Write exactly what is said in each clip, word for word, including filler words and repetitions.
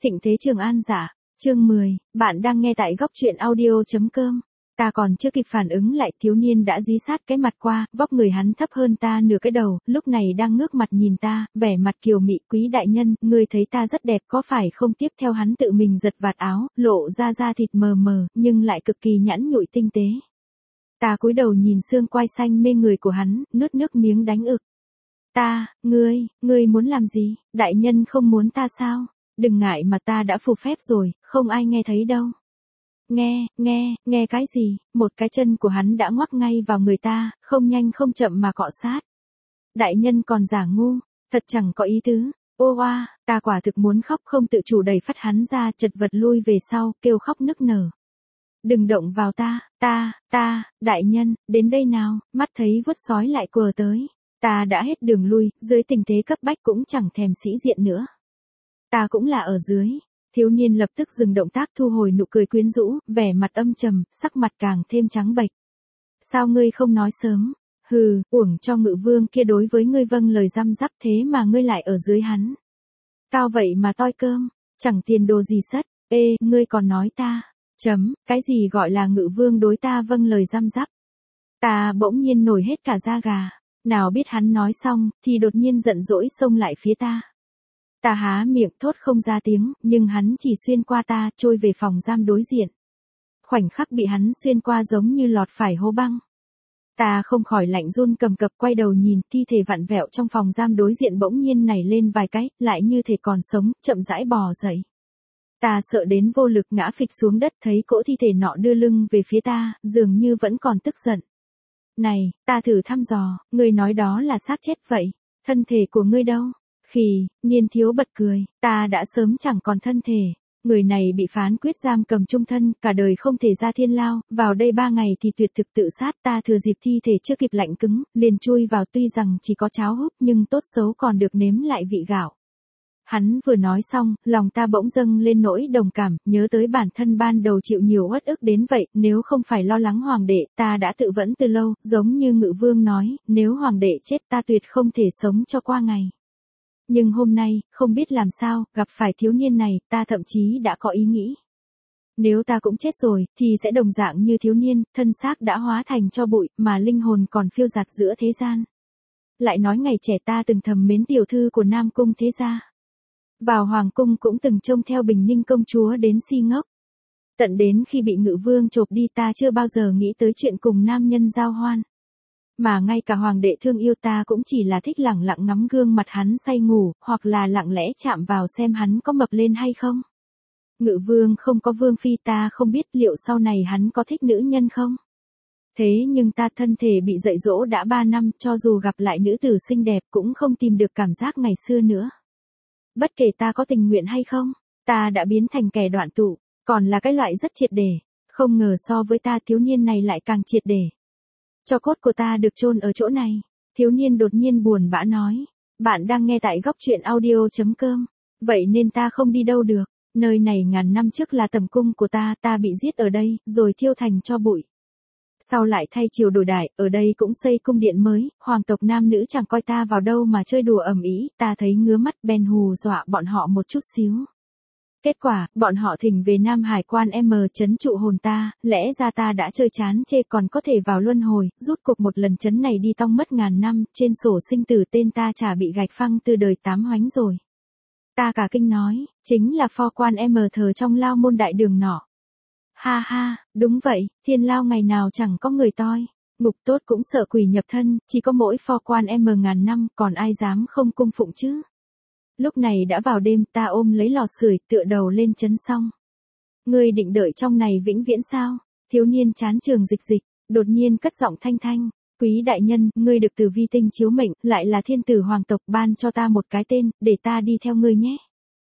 Thịnh thế Trường An giả, chương mười, bạn đang nghe tại góc truyện audio.com. Ta còn chưa kịp phản ứng lại, thiếu niên đã dí sát cái mặt qua, vóc người hắn thấp hơn ta nửa cái đầu, lúc này đang ngước mặt nhìn ta, vẻ mặt kiều mị. Quý đại nhân, ngươi thấy ta rất đẹp có phải không? Tiếp theo hắn tự mình giật vạt áo, lộ ra da thịt mờ mờ, nhưng lại cực kỳ nhẵn nhụi tinh tế. Ta cúi đầu nhìn xương quai xanh mê người của hắn, nuốt nước miếng đánh ực. Ta, ngươi, ngươi muốn làm gì? Đại nhân không muốn ta sao? Đừng ngại mà ta đã phù phép rồi, không ai nghe thấy đâu. Nghe, nghe, nghe cái gì? Một cái chân của hắn đã ngoắc ngay vào người ta, không nhanh không chậm mà cọ sát. Đại nhân còn giả ngu, thật chẳng có ý tứ. Ô oa, ta quả thực muốn khóc, không tự chủ đẩy phát hắn ra, chật vật lui về sau, kêu khóc nức nở. Đừng động vào ta, ta, ta, đại nhân, đến đây nào, mắt thấy vuốt sói lại quờ tới. Ta đã hết đường lui, dưới tình thế cấp bách cũng chẳng thèm sĩ diện nữa. Ta cũng là ở dưới. Thiếu niên lập tức dừng động tác, thu hồi nụ cười quyến rũ, vẻ mặt âm trầm, sắc mặt càng thêm trắng bệch. Sao ngươi không nói sớm? Hừ, uổng cho Ngự Vương kia đối với ngươi vâng lời răm rắp, thế mà ngươi lại ở dưới hắn. Cao vậy mà toi cơm, chẳng tiền đồ gì sất. Ê, ngươi còn nói ta. Chấm, cái gì gọi là Ngự Vương đối ta vâng lời răm rắp? Ta bỗng nhiên nổi hết cả da gà. Nào biết hắn nói xong, thì đột nhiên giận dỗi xông lại phía ta. Ta há miệng thốt không ra tiếng, nhưng hắn chỉ xuyên qua ta, trôi về phòng giam đối diện. Khoảnh khắc bị hắn xuyên qua giống như lọt phải hố băng. Ta không khỏi lạnh run cầm cập, quay đầu nhìn, thi thể vặn vẹo trong phòng giam đối diện bỗng nhiên nảy lên vài cái, lại như thể còn sống, chậm rãi bò dậy. Ta sợ đến vô lực ngã phịch xuống đất, thấy cỗ thi thể nọ đưa lưng về phía ta, dường như vẫn còn tức giận. Này, ta thử thăm dò, ngươi nói đó là xác chết vậy, thân thể của ngươi đâu? Khì, niên thiếu bật cười, ta đã sớm chẳng còn thân thể. Người này bị phán quyết giam cầm chung thân, cả đời không thể ra thiên lao, vào đây ba ngày thì tuyệt thực tự sát. Ta thừa dịp thi thể chưa kịp lạnh cứng, liền chui vào, tuy rằng chỉ có cháo húp nhưng tốt xấu còn được nếm lại vị gạo. Hắn vừa nói xong, lòng ta bỗng dâng lên nỗi đồng cảm, nhớ tới bản thân ban đầu chịu nhiều uất ức đến vậy, nếu không phải lo lắng hoàng đệ, ta đã tự vẫn từ lâu, giống như Ngự Vương nói, nếu hoàng đệ chết ta tuyệt không thể sống cho qua ngày. Nhưng hôm nay, không biết làm sao, gặp phải thiếu niên này, ta thậm chí đã có ý nghĩ. Nếu ta cũng chết rồi, thì sẽ đồng dạng như thiếu niên, thân xác đã hóa thành tro bụi, mà linh hồn còn phiêu dạt giữa thế gian. Lại nói ngày trẻ ta từng thầm mến tiểu thư của Nam Cung thế gia. Vào hoàng cung cũng từng trông theo Bình Ninh công chúa đến si ngốc. Tận đến khi bị Ngự Vương chộp đi ta chưa bao giờ nghĩ tới chuyện cùng nam nhân giao hoan. Mà ngay cả hoàng đệ thương yêu ta cũng chỉ là thích lẳng lặng ngắm gương mặt hắn say ngủ, hoặc là lặng lẽ chạm vào xem hắn có mập lên hay không. Ngự Vương không có vương phi, ta không biết liệu sau này hắn có thích nữ nhân không. Thế nhưng ta thân thể bị dạy dỗ đã ba năm, cho dù gặp lại nữ tử xinh đẹp cũng không tìm được cảm giác ngày xưa nữa. Bất kể ta có tình nguyện hay không, ta đã biến thành kẻ đoạn tụ, còn là cái loại rất triệt để. Không ngờ so với ta thiếu niên này lại càng triệt để. Cho cốt của ta được chôn ở chỗ này. Thiếu niên đột nhiên buồn bã nói. Bạn đang nghe tại góc truyện audio.com. Vậy nên ta không đi đâu được. Nơi này ngàn năm trước là tầm cung của ta, ta bị giết ở đây, rồi thiêu thành tro bụi. Sau lại thay triều đổi đại, ở đây cũng xây cung điện mới, hoàng tộc nam nữ chẳng coi ta vào đâu mà chơi đùa ầm ĩ, ta thấy ngứa mắt bèn hù dọa bọn họ một chút xíu. Kết quả, bọn họ thỉnh về Nam Hải quan M trấn trụ hồn ta, lẽ ra ta đã chơi chán chê còn có thể vào luân hồi, rút cục một lần chấn này đi tong mất ngàn năm, trên sổ sinh tử tên ta chả bị gạch phăng từ đời tám hoánh rồi. Ta cả kinh nói, chính là pho quan M thờ trong lao môn đại đường nọ. Ha ha, đúng vậy, thiên lao ngày nào chẳng có người toi, ngục tốt cũng sợ quỷ nhập thân, chỉ có mỗi pho quan M ngàn năm, còn ai dám không cung phụng chứ. Lúc này đã vào đêm, ta ôm lấy lò sưởi, tựa đầu lên chấn xong. Ngươi định đợi trong này vĩnh viễn sao? Thiếu niên chán trường dịch dịch, đột nhiên cất giọng thanh thanh. Quý đại nhân, ngươi được từ vi tinh chiếu mệnh, lại là thiên tử hoàng tộc, ban cho ta một cái tên, để ta đi theo ngươi nhé.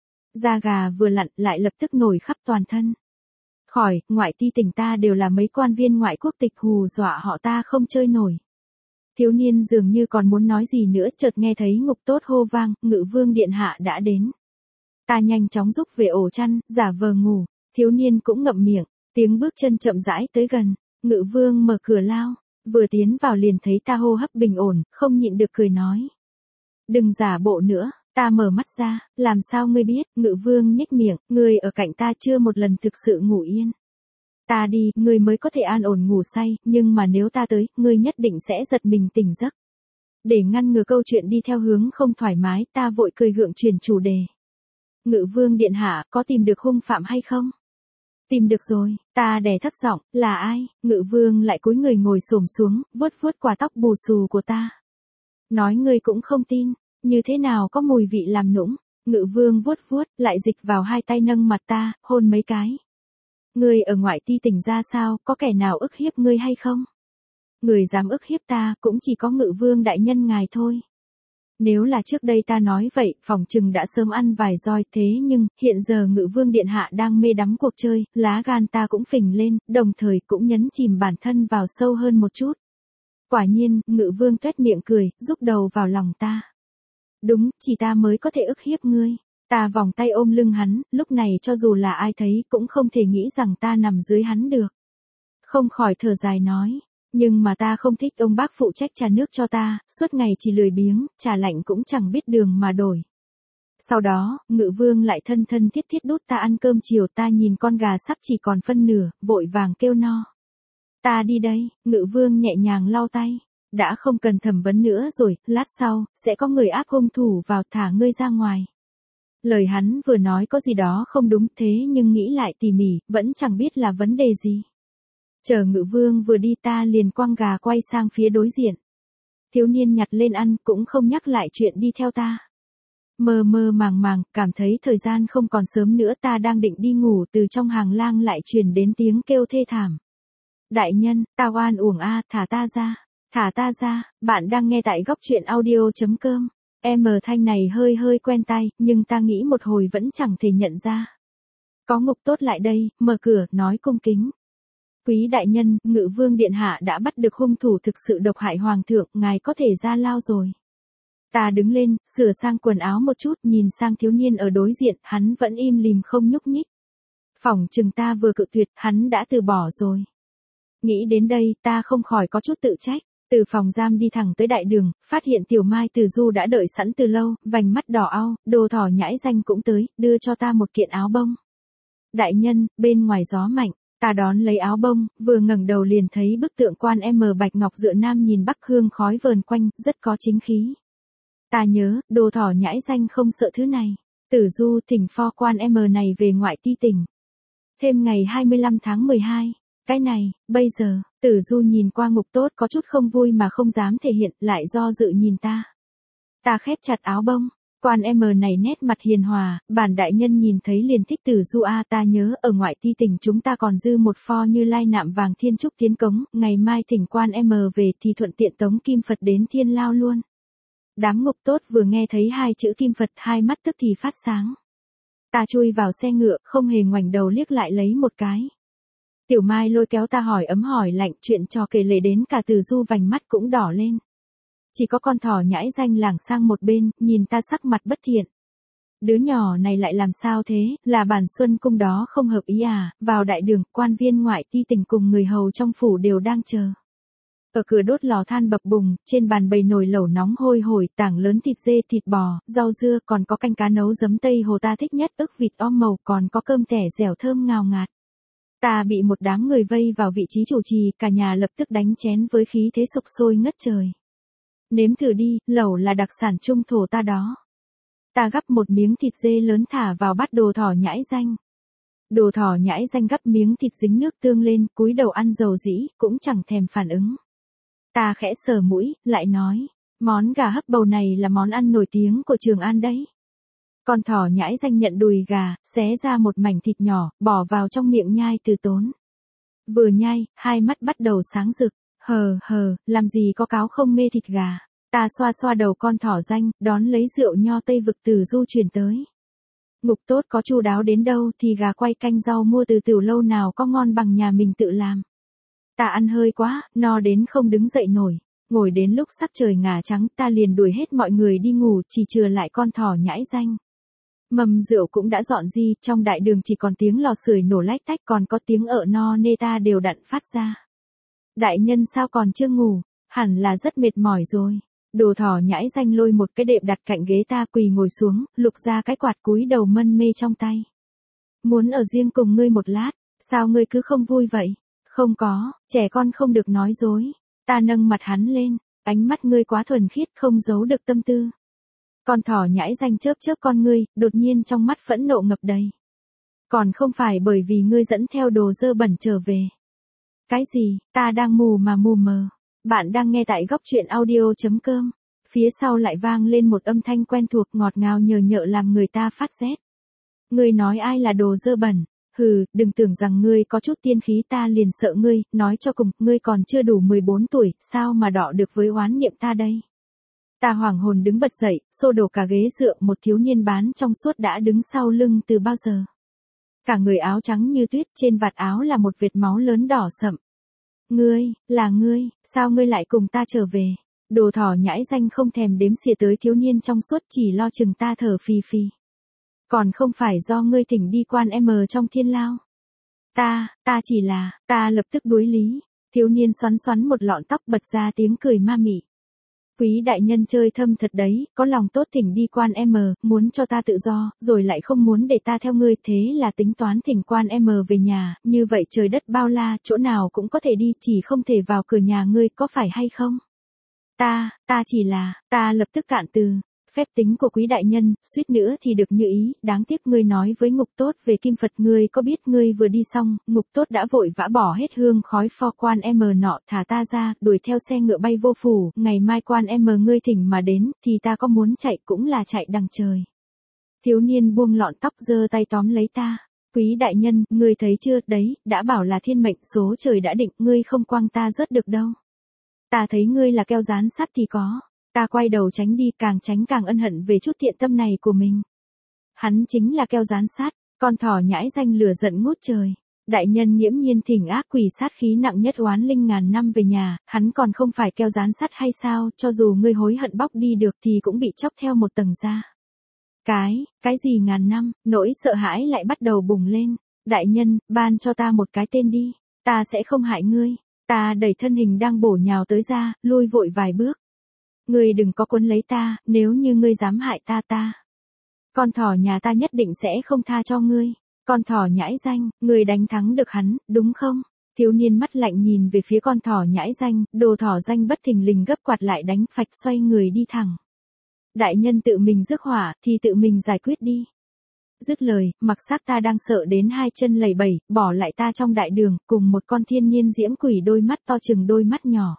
Da gà vừa lặn, lại lập tức nổi khắp toàn thân. Khỏi, ngoại ti tỉnh ta đều là mấy quan viên ngoại quốc tịch, hù dọa họ ta không chơi nổi. Thiếu niên dường như còn muốn nói gì nữa, chợt nghe thấy ngục tốt hô vang, Ngự Vương điện hạ đã đến. Ta nhanh chóng rúc về ổ chăn, giả vờ ngủ, thiếu niên cũng ngậm miệng, tiếng bước chân chậm rãi tới gần, Ngự Vương mở cửa lao, vừa tiến vào liền thấy ta hô hấp bình ổn, không nhịn được cười nói. Đừng giả bộ nữa, Ta mở mắt ra, làm sao ngươi biết, Ngự Vương nhếch miệng, ngươi ở cạnh ta chưa một lần thực sự ngủ yên. Ta đi, ngươi mới có thể an ổn ngủ say, nhưng mà nếu ta tới, ngươi nhất định sẽ giật mình tỉnh giấc. Để ngăn ngừa câu chuyện đi theo hướng không thoải mái, ta vội cười gượng chuyển chủ đề. Ngự Vương điện hạ, có tìm được hung phạm hay không? Tìm được rồi, ta đè thấp giọng, là ai? Ngự Vương lại cúi người ngồi xổm xuống, vuốt vuốt quả tóc bù xù của ta. Nói ngươi cũng không tin, như thế nào có mùi vị làm nũng? Ngự Vương vuốt vuốt, lại dịch vào hai tay nâng mặt ta, hôn mấy cái. Ngươi ở ngoại ti tỉnh ra sao, có kẻ nào ức hiếp ngươi hay không? Người dám ức hiếp ta, cũng chỉ có Ngự Vương đại nhân ngài thôi. Nếu là trước đây ta nói vậy, phòng trừng đã sớm ăn vài roi, thế nhưng, hiện giờ Ngự Vương điện hạ đang mê đắm cuộc chơi, lá gan ta cũng phình lên, đồng thời cũng nhấn chìm bản thân vào sâu hơn một chút. Quả nhiên, Ngự Vương tuét miệng cười, rúc đầu vào lòng ta. Đúng, chỉ ta mới có thể ức hiếp ngươi. Ta vòng tay ôm lưng hắn, lúc này cho dù là ai thấy cũng không thể nghĩ rằng ta nằm dưới hắn được. Không khỏi thở dài nói. Nhưng mà ta không thích ông bác phụ trách trà nước cho ta, suốt ngày chỉ lười biếng, trà lạnh cũng chẳng biết đường mà đổi. Sau đó, Ngự Vương lại thân thân thiết thiết đút ta ăn cơm chiều, ta nhìn con gà sắp chỉ còn phân nửa, vội vàng kêu no. Ta đi đây, Ngự Vương nhẹ nhàng lau tay. Đã không cần thẩm vấn nữa rồi, lát sau, sẽ có người áp hung thủ vào thả ngươi ra ngoài. Lời hắn vừa nói có gì đó không đúng, thế nhưng nghĩ lại tỉ mỉ, vẫn chẳng biết là vấn đề gì. Chờ Ngự Vương vừa đi ta liền quăng gà quay sang phía đối diện. Thiếu niên nhặt lên ăn, cũng không nhắc lại chuyện đi theo ta. Mơ mơ màng màng, cảm thấy thời gian không còn sớm nữa, ta đang định đi ngủ, từ trong hàng lang lại truyền đến tiếng kêu thê thảm. Đại nhân, ta oan uổng a, thả ta ra, thả ta ra, bạn đang nghe tại góc truyện audio chấm com. Em thanh này hơi hơi quen tai, nhưng ta nghĩ một hồi vẫn chẳng thể nhận ra. Có Ngục Tốt lại đây, mở cửa, nói cung kính. Quý đại nhân, Ngự Vương điện hạ đã bắt được hung thủ thực sự độc hại hoàng thượng, ngài có thể ra lao rồi. Ta đứng lên, sửa sang quần áo một chút, nhìn sang thiếu niên ở đối diện, hắn vẫn im lìm không nhúc nhích. Phỏng chừng ta vừa cự tuyệt, hắn đã từ bỏ rồi. Nghĩ đến đây, ta không khỏi có chút tự trách. Từ phòng giam đi thẳng tới đại đường, phát hiện Tiểu Mai Từ Du đã đợi sẵn từ lâu, vành mắt đỏ au, đồ thỏ nhãi danh cũng tới, đưa cho ta một kiện áo bông. Đại nhân, bên ngoài gió mạnh, ta đón lấy áo bông, vừa ngẩng đầu liền thấy bức tượng Quan M Bạch Ngọc dựa nam nhìn bắc, hương khói vờn quanh, rất có chính khí. Ta nhớ, đồ thỏ nhãi danh không sợ thứ này. Tử Du thỉnh pho Quan M này về ngoại ti tỉnh. Thêm ngày hai mươi lăm tháng mười hai. Cái này, bây giờ, Tử Du nhìn qua Ngục Tốt có chút không vui mà không dám thể hiện, lại do dự nhìn ta. Ta khép chặt áo bông, Quan M này nét mặt hiền hòa, bản đại nhân nhìn thấy liền thích Tử Du a, ta nhớ ở ngoại ti tỉnh chúng ta còn dư một pho Như Lai nạm vàng thiên trúc tiến cống, ngày mai thỉnh Quan M về thì thuận tiện tống kim Phật đến thiên lao luôn. Đám Ngục Tốt vừa nghe thấy hai chữ kim Phật, hai mắt tức thì phát sáng. Ta chui vào xe ngựa, không hề ngoảnh đầu liếc lại lấy một cái. Tiểu Mai lôi kéo ta hỏi ấm hỏi lạnh, chuyện trò kể lể đến cả Từ Du vành mắt cũng đỏ lên. Chỉ có con thỏ nhãi danh lảng sang một bên, nhìn ta sắc mặt bất thiện. Đứa nhỏ này lại làm sao thế, là bản Xuân Cung đó không hợp ý à? Vào đại đường, quan viên ngoại ti tỉnh cùng người hầu trong phủ đều đang chờ. Ở cửa đốt lò than bập bùng, trên bàn bày nồi lẩu nóng hôi hổi, tảng lớn thịt dê, thịt bò, rau dưa, còn có canh cá nấu giấm Tây Hồ ta thích nhất, ức vịt om màu, còn có cơm tẻ dẻo thơm ngào ngạt. Ta bị một đám người vây vào vị trí chủ trì, cả nhà lập tức đánh chén với khí thế sục sôi ngất trời. Nếm thử đi, lẩu là đặc sản trung thổ ta đó. Ta gắp một miếng thịt dê lớn thả vào bát đồ thỏ nhãi danh. Đồ thỏ nhãi danh gắp miếng thịt dính nước tương lên, cúi đầu ăn dầu dĩ, cũng chẳng thèm phản ứng. Ta khẽ sờ mũi, lại nói, món gà hấp bầu này là món ăn nổi tiếng của Trường An đấy. Con thỏ nhãi danh nhận đùi gà, xé ra một mảnh thịt nhỏ, bỏ vào trong miệng nhai từ tốn. Vừa nhai, hai mắt bắt đầu sáng rực, hờ hờ, làm gì có cáo không mê thịt gà. Ta xoa xoa đầu con thỏ danh, đón lấy rượu nho Tây Vực Từ Du truyền tới. Ngục Tốt có chu đáo đến đâu thì gà quay canh rau mua từ tiểu lâu nào có ngon bằng nhà mình tự làm. Ta ăn hơi quá, no đến không đứng dậy nổi. Ngồi đến lúc sắp trời ngả trắng ta liền đuổi hết mọi người đi ngủ, chỉ chừa lại con thỏ nhãi danh. Mầm rượu cũng đã dọn di, trong đại đường chỉ còn tiếng lò sưởi nổ lách tách, còn có tiếng ợ no nê ta đều đặn phát ra. Đại nhân sao còn chưa ngủ, hẳn là rất mệt mỏi rồi. Đồ thỏ nhãi danh lôi một cái đệm đặt cạnh ghế ta quỳ ngồi xuống, lục ra cái quạt cúi đầu mân mê trong tay. Muốn ở riêng cùng ngươi một lát, sao ngươi cứ không vui vậy? Không có, trẻ con không được nói dối. Ta nâng mặt hắn lên, ánh mắt ngươi quá thuần khiết không giấu được tâm tư. Con thỏ nhãi danh chớp chớp con ngươi, đột nhiên trong mắt phẫn nộ ngập đầy. Còn không phải bởi vì ngươi dẫn theo đồ dơ bẩn trở về. Cái gì, ta đang mù mà mù mờ. Bạn đang nghe tại góc truyện audio.com. Phía sau lại vang lên một âm thanh quen thuộc ngọt ngào nhờ nhợ làm người ta phát rét. Ngươi nói ai là đồ dơ bẩn? Hừ, đừng tưởng rằng ngươi có chút tiên khí ta liền sợ ngươi, nói cho cùng, ngươi còn chưa đủ mười bốn tuổi, sao mà đọ được với oán niệm ta đây? Ta hoảng hồn đứng bật dậy, xô đổ cả ghế dựa, một thiếu niên bán trong suốt đã đứng sau lưng từ bao giờ. Cả người áo trắng như tuyết, trên vạt áo là một vệt máu lớn đỏ sậm. Ngươi, là ngươi, sao ngươi lại cùng ta trở về? Đồ thỏ nhãi danh không thèm đếm xỉa tới thiếu niên trong suốt, chỉ lo chừng ta thở phì phì. Còn không phải do ngươi thỉnh đi quan em trong thiên lao. Ta, ta chỉ là, ta lập tức đuối lý. Thiếu niên xoắn xoắn một lọn tóc bật ra tiếng cười ma mị. Quý đại nhân chơi thâm thật đấy, có lòng tốt thỉnh đi quan em, muốn cho ta tự do, rồi lại không muốn để ta theo ngươi, thế là tính toán thỉnh quan em về nhà, như vậy trời đất bao la, chỗ nào cũng có thể đi, chỉ không thể vào cửa nhà ngươi, có phải hay không? Ta, ta chỉ là, ta lập tức cạn từ. Phép tính của quý đại nhân, suýt nữa thì được như ý, đáng tiếc ngươi nói với Ngục Tốt về Kim Phật, ngươi có biết ngươi vừa đi xong, Ngục Tốt đã vội vã bỏ hết hương khói pho quan em nọ, thả ta ra, đuổi theo xe ngựa bay vô phủ, ngày mai quan em ngươi thỉnh mà đến, thì ta có muốn chạy cũng là chạy đằng trời. Thiếu niên buông lọn tóc giơ tay tóm lấy ta. Quý đại nhân, ngươi thấy chưa, đấy, đã bảo là thiên mệnh số trời đã định, ngươi không quăng ta rớt được đâu. Ta thấy ngươi là keo dán sắt thì có. Ta quay đầu tránh đi, càng tránh càng ân hận về chút thiện tâm này của mình. Hắn chính là keo dán sát, con thỏ nhãi danh lửa giận ngút trời. Đại nhân nghiễm nhiên thỉnh ác quỷ sát khí nặng nhất oán linh ngàn năm về nhà, hắn còn không phải keo dán sắt hay sao, cho dù ngươi hối hận bóc đi được thì cũng bị chóc theo một tầng da. Cái, cái gì ngàn năm, nỗi sợ hãi lại bắt đầu bùng lên. Đại nhân, ban cho ta một cái tên đi, ta sẽ không hại ngươi. Ta đẩy thân hình đang bổ nhào tới ra, lui vội vài bước. Ngươi đừng có cuốn lấy ta, nếu như ngươi dám hại ta ta. Con thỏ nhà ta nhất định sẽ không tha cho ngươi. Con thỏ nhãi danh, ngươi đánh thắng được hắn, đúng không? Thiếu niên mắt lạnh nhìn về phía con thỏ nhãi danh, đồ thỏ danh bất thình lình gấp quạt lại đánh phạch xoay người đi thẳng. Đại nhân tự mình rước hỏa, thì tự mình giải quyết đi. Dứt lời, mặc xác ta đang sợ đến hai chân lầy bẩy, bỏ lại ta trong đại đường, cùng một con thiên nhiên diễm quỷ đôi mắt to chừng đôi mắt nhỏ.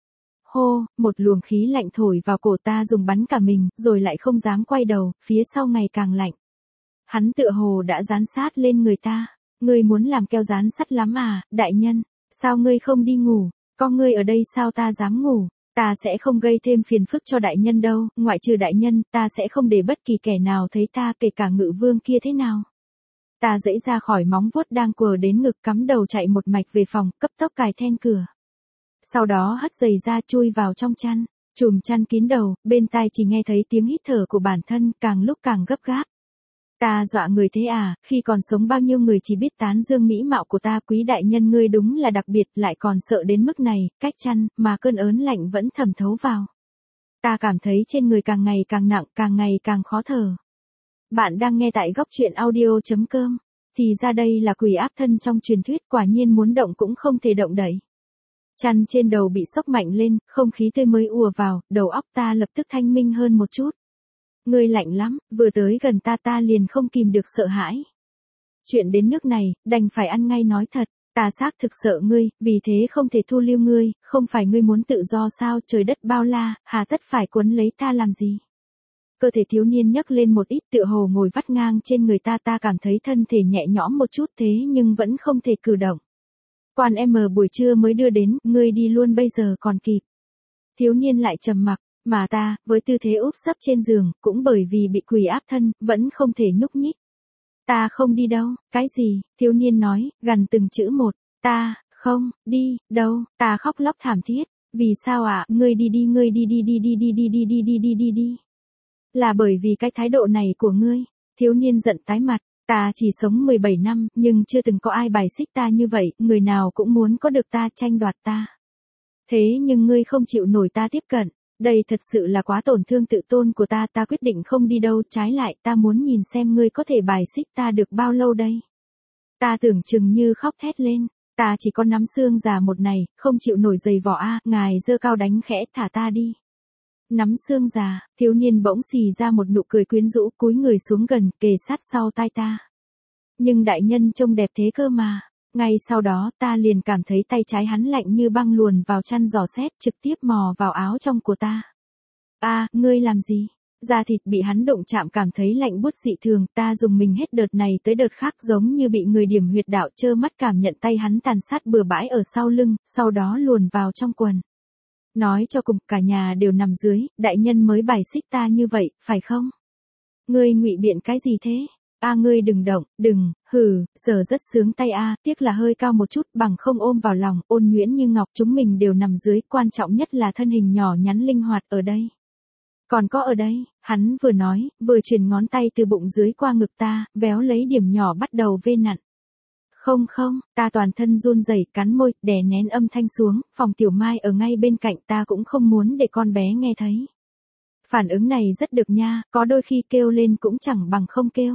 Hô, một luồng khí lạnh thổi vào cổ ta dùng bắn cả mình, rồi lại không dám quay đầu, phía sau ngày càng lạnh. Hắn tựa hồ đã dán sát lên người ta. Ngươi muốn làm keo dán sắt lắm à, đại nhân, sao ngươi không đi ngủ, có ngươi ở đây sao ta dám ngủ, ta sẽ không gây thêm phiền phức cho đại nhân đâu, ngoại trừ đại nhân, ta sẽ không để bất kỳ kẻ nào thấy ta, kể cả ngự vương kia thế nào. Ta dãy ra khỏi móng vuốt đang quờ đến ngực, cắm đầu chạy một mạch về phòng, cấp tốc cài then cửa. Sau đó hất giày ra chui vào trong chăn, chùm chăn kín đầu, bên tai chỉ nghe thấy tiếng hít thở của bản thân, càng lúc càng gấp gáp. Ta dọa người thế à, khi còn sống bao nhiêu người chỉ biết tán dương mỹ mạo của ta, quý đại nhân ngươi đúng là đặc biệt, lại còn sợ đến mức này, cách chăn, mà cơn ớn lạnh vẫn thẩm thấu vào. Ta cảm thấy trên người càng ngày càng nặng, càng ngày càng khó thở. Bạn đang nghe tại góc truyện audio.com, thì ra đây là quỷ áp thân trong truyền thuyết, quả nhiên muốn động cũng không thể động đậy. Chăn trên đầu bị sốc mạnh lên, không khí tươi mới ùa vào, đầu óc ta lập tức thanh minh hơn một chút. Ngươi lạnh lắm, vừa tới gần ta ta liền không kìm được sợ hãi. Chuyện đến nước này, đành phải ăn ngay nói thật, ta xác thực sợ ngươi, vì thế không thể thu lưu ngươi, không phải ngươi muốn tự do sao, trời đất bao la, hà tất phải quấn lấy ta làm gì. Cơ thể thiếu niên nhấc lên một ít, tựa hồ ngồi vắt ngang trên người ta, ta cảm thấy thân thể nhẹ nhõm một chút, thế nhưng vẫn không thể cử động. Quan em buổi trưa mới đưa đến, ngươi đi luôn bây giờ còn kịp. Thiếu niên lại trầm mặc, mà ta, với tư thế úp sấp trên giường, cũng bởi vì bị quỷ áp thân, vẫn không thể nhúc nhích. Ta không đi đâu, cái gì, thiếu niên nói, gằn từng chữ một, ta, không, đi, đâu, ta khóc lóc thảm thiết, vì sao ạ, à? Ngươi đi đi ngươi đi đi đi đi đi đi đi đi đi đi đi đi. Là bởi vì cái thái độ này của ngươi, thiếu niên giận tái mặt. Ta chỉ sống mười bảy năm, nhưng chưa từng có ai bài xích ta như vậy, người nào cũng muốn có được ta, tranh đoạt ta. Thế nhưng ngươi không chịu nổi ta tiếp cận, Đây thật sự là quá tổn thương tự tôn của ta, ta quyết định không đi đâu, trái lại ta muốn nhìn xem ngươi có thể bài xích ta được bao lâu đây. Ta tưởng chừng như khóc thét lên, ta chỉ có nắm xương già một này, không chịu nổi giày vỏ a, ngài giơ cao đánh khẽ, thả ta đi. Nắm xương già, thiếu niên bỗng xì ra một nụ cười quyến rũ, cúi người xuống gần, kề sát sau tai ta. Nhưng đại nhân trông đẹp thế cơ mà. Ngay sau đó ta liền cảm thấy tay trái hắn lạnh như băng luồn vào chăn giò xét, trực tiếp mò vào áo trong của ta. A, à, ngươi làm gì? Da thịt bị hắn đụng chạm cảm thấy lạnh buốt dị thường, ta dùng mình hết đợt này tới đợt khác giống như bị người điểm huyệt đạo, trơ mắt cảm nhận tay hắn tàn sát bừa bãi ở sau lưng, sau đó luồn vào trong quần. Nói cho cùng, cả nhà đều nằm dưới, đại nhân mới bài xích ta như vậy, phải không? Ngươi ngụy biện cái gì thế? A à, ngươi đừng động, đừng, hừ, giờ rất sướng tay a, à, tiếc là hơi cao một chút, bằng không ôm vào lòng, ôn nhuyễn như ngọc, chúng mình đều nằm dưới, quan trọng nhất là thân hình nhỏ nhắn linh hoạt ở đây. Còn có ở đây, hắn vừa nói, vừa truyền ngón tay từ bụng dưới qua ngực ta, véo lấy điểm nhỏ bắt đầu vê nặn. Không không, ta toàn thân run rẩy, cắn môi, đè nén âm thanh xuống, phòng Tiểu Mai ở ngay bên cạnh, ta cũng không muốn để con bé nghe thấy. Phản ứng này rất được nha, có đôi khi kêu lên cũng chẳng bằng không kêu.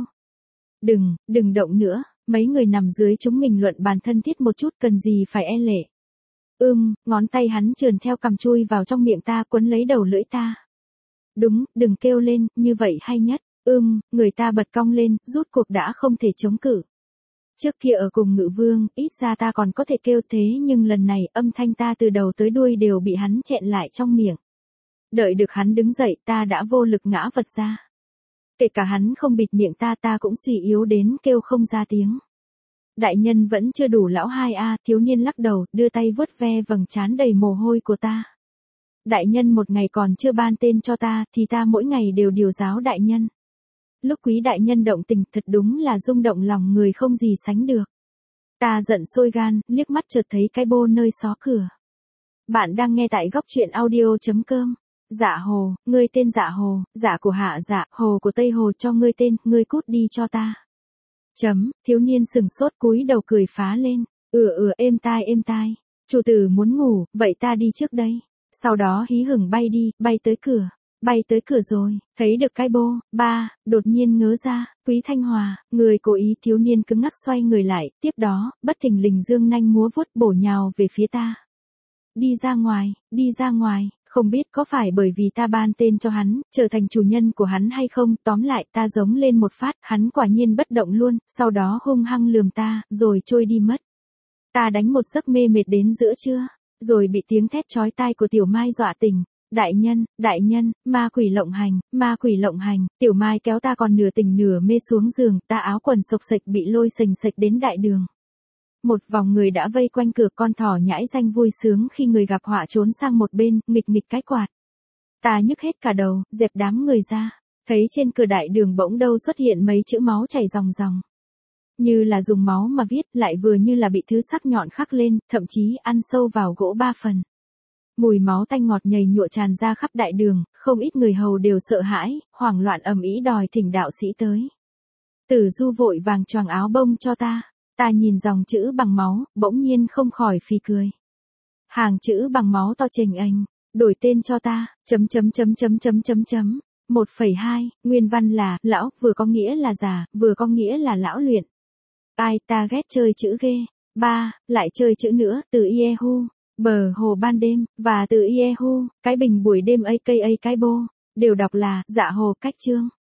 Đừng, đừng động nữa, mấy người nằm dưới chúng mình luận bàn thân thiết một chút, cần gì phải e lệ. Ưm, ngón tay hắn trườn theo cằm chui vào trong miệng ta, quấn lấy đầu lưỡi ta. Đúng, đừng kêu lên, như vậy hay nhất. Ưm, người ta bật cong lên, rút cuộc đã không thể chống cự. Trước kia ở cùng Ngự Vương, ít ra ta còn có thể kêu thế, nhưng lần này âm thanh ta từ đầu tới đuôi đều bị hắn chẹn lại trong miệng. Đợi được hắn đứng dậy, ta đã vô lực ngã vật ra. Kể cả hắn không bịt miệng ta, ta cũng suy yếu đến kêu không ra tiếng. Đại nhân vẫn chưa đủ lão hai a, thiếu niên lắc đầu, đưa tay vuốt ve vầng trán đầy mồ hôi của ta. Đại nhân một ngày còn chưa ban tên cho ta, thì ta mỗi ngày đều điều giáo đại nhân. Lúc quý đại nhân động tình, thật đúng là rung động lòng người không gì sánh được. Ta giận sôi gan, liếc mắt chợt thấy cái bô nơi xó cửa. Bạn đang nghe tại góc truyện audio chấm com. Dạ Hồ, ngươi tên Dạ Hồ, dạ của Hạ Dạ, Hồ của Tây Hồ, cho ngươi tên, ngươi cút đi cho ta. Chấm, thiếu niên sừng sốt cúi đầu cười phá lên, ừ ừ êm tai êm tai, chủ tử muốn ngủ, vậy ta đi trước đây. Sau đó hí hửng bay đi, bay tới cửa, bay tới cửa rồi, thấy được cái bô, ba, đột nhiên ngớ ra, Quý Thanh Hòa, người cố ý, thiếu niên cứng ngắc xoay người lại, tiếp đó, bất thình lình dương nanh múa vuốt bổ nhào về phía ta. Đi ra ngoài, đi ra ngoài. Không biết có phải bởi vì ta ban tên cho hắn, trở thành chủ nhân của hắn hay không, tóm lại ta giống lên một phát, hắn quả nhiên bất động luôn, sau đó hung hăng lườm ta, rồi trôi đi mất. Ta đánh một giấc mê mệt đến giữa trưa, rồi bị tiếng thét chói tai của Tiểu Mai dọa tỉnh. Đại nhân, đại nhân, ma quỷ lộng hành, ma quỷ lộng hành, Tiểu Mai kéo ta còn nửa tỉnh nửa mê xuống giường, ta áo quần xộc xệch bị lôi sềnh sệch đến đại đường. Một vòng người đã vây quanh cửa, con thỏ nhãi danh vui sướng khi người gặp họa trốn sang một bên, nghịch nghịch cái quạt. Ta nhức hết cả đầu, dẹp đám người ra, thấy trên cửa đại đường bỗng đâu xuất hiện mấy chữ máu chảy ròng ròng. Như là dùng máu mà viết, lại vừa như là bị thứ sắc nhọn khắc lên, thậm chí ăn sâu vào gỗ ba phần. Mùi máu tanh ngọt nhầy nhụa tràn ra khắp đại đường, không ít người hầu đều sợ hãi, hoảng loạn ầm ĩ đòi thỉnh đạo sĩ tới. Tử Du vội vàng choàng áo bông cho ta. Ta nhìn dòng chữ bằng máu, bỗng nhiên không khỏi phì cười. Hàng chữ bằng máu to chềnh ênh, đổi tên cho ta, chấm chấm chấm chấm chấm chấm chấm. một phẩy hai, nguyên văn là, lão, vừa có nghĩa là già, vừa có nghĩa là lão luyện. Ai, ta ghét chơi chữ ghê. ba, lại chơi chữ nữa, từ Iehu, bờ hồ ban đêm, và từ Iehu, cái bình buổi đêm a ca a cái bô, đều đọc là, dạ hồ cách chương.